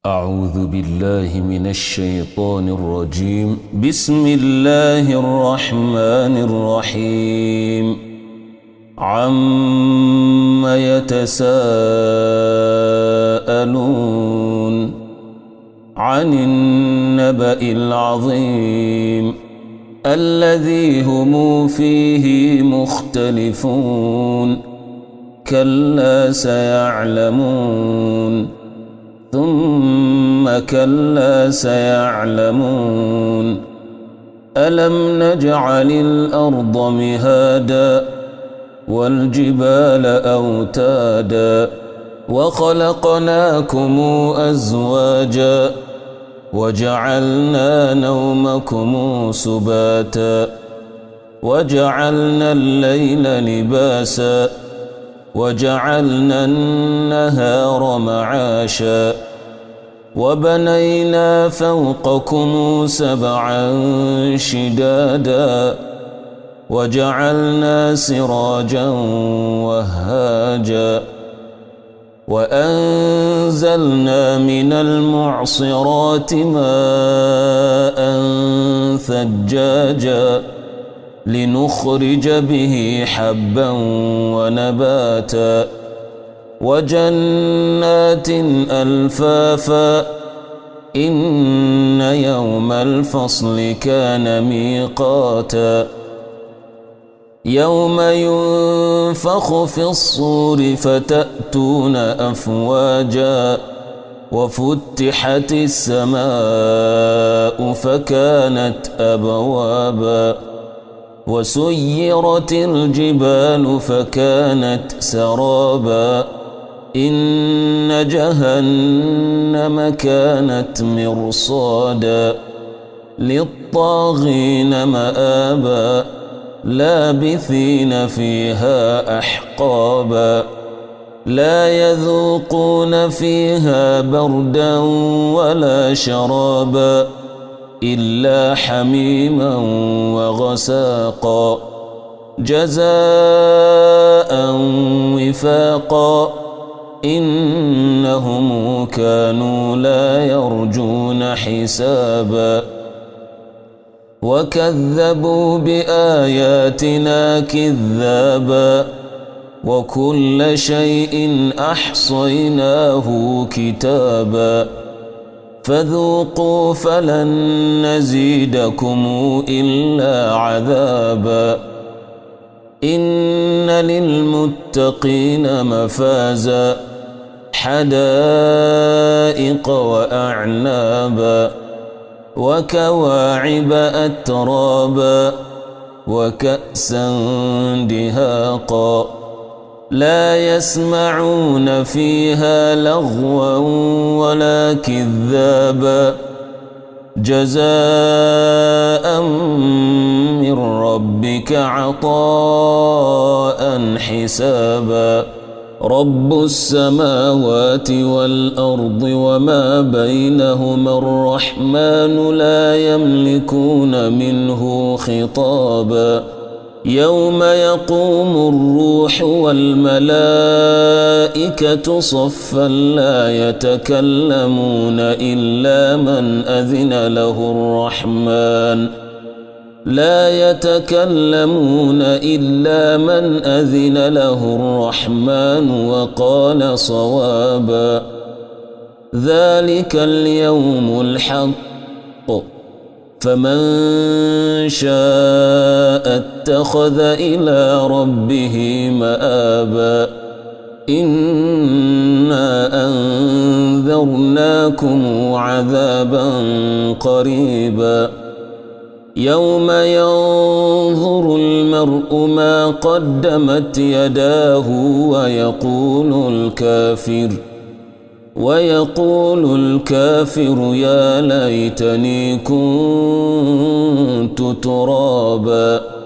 أعوذ بالله من الشيطان الرجيم. بسم الله الرحمن الرحيم. عم يتساءلون عن النبأ العظيم الذي هم فيه مختلفون كلا سيعلمون ثم كلا سيعلمون ألم نجعل الأرض مهادا والجبال أوتادا وخلقناكم أزواجا وجعلنا نومكم سباتا وجعلنا الليل لباسا وجعلنا النهار معاشا وبنينا فوقكم سبعا شدادا وجعلنا سراجا وهاجا وأنزلنا من المعصرات ماء ثجاجا لنخرج به حبا ونباتا وجنات ألفافا إن يوم الفصل كان ميقاتا يوم ينفخ في الصور فتأتون أفواجا وفتحت السماء فكانت أبوابا وسيرت الجبال فكانت سرابا إن جهنم كانت مرصادا للطاغين مآبا لابثين فيها أحقابا لا يذوقون فيها بردا ولا شرابا إلا حميما وغساقا جزاء وفاقا إنهم كانوا لا يرجون حسابا وكذبوا بآياتنا كذابا وكل شيء أحصيناه كتابا فذوقوا فلن نزيدكم إلا عذابا إن للمتقين مفازا حدائق وأعنابا وكواعب أترابا وكأسا دهاقا لا يسمعون فيها لغوا ولا كذابا جزاء من ربك عطاء حسابا رب السماوات والأرض وما بينهما الرحمن لا يملكون منه خطابا يوم يقوم الروح والملائكة صفا لا يتكلمون إلا من أذن له الرحمن وقال صوابا ذلك اليوم الحق فمن شاء اتخذ إلى ربه مآبا إنا أنذرناكم عذابا قريبا يوم ينظر المرء ما قدمت يداه ويقول الكافر يا ليتني كنت ترابا.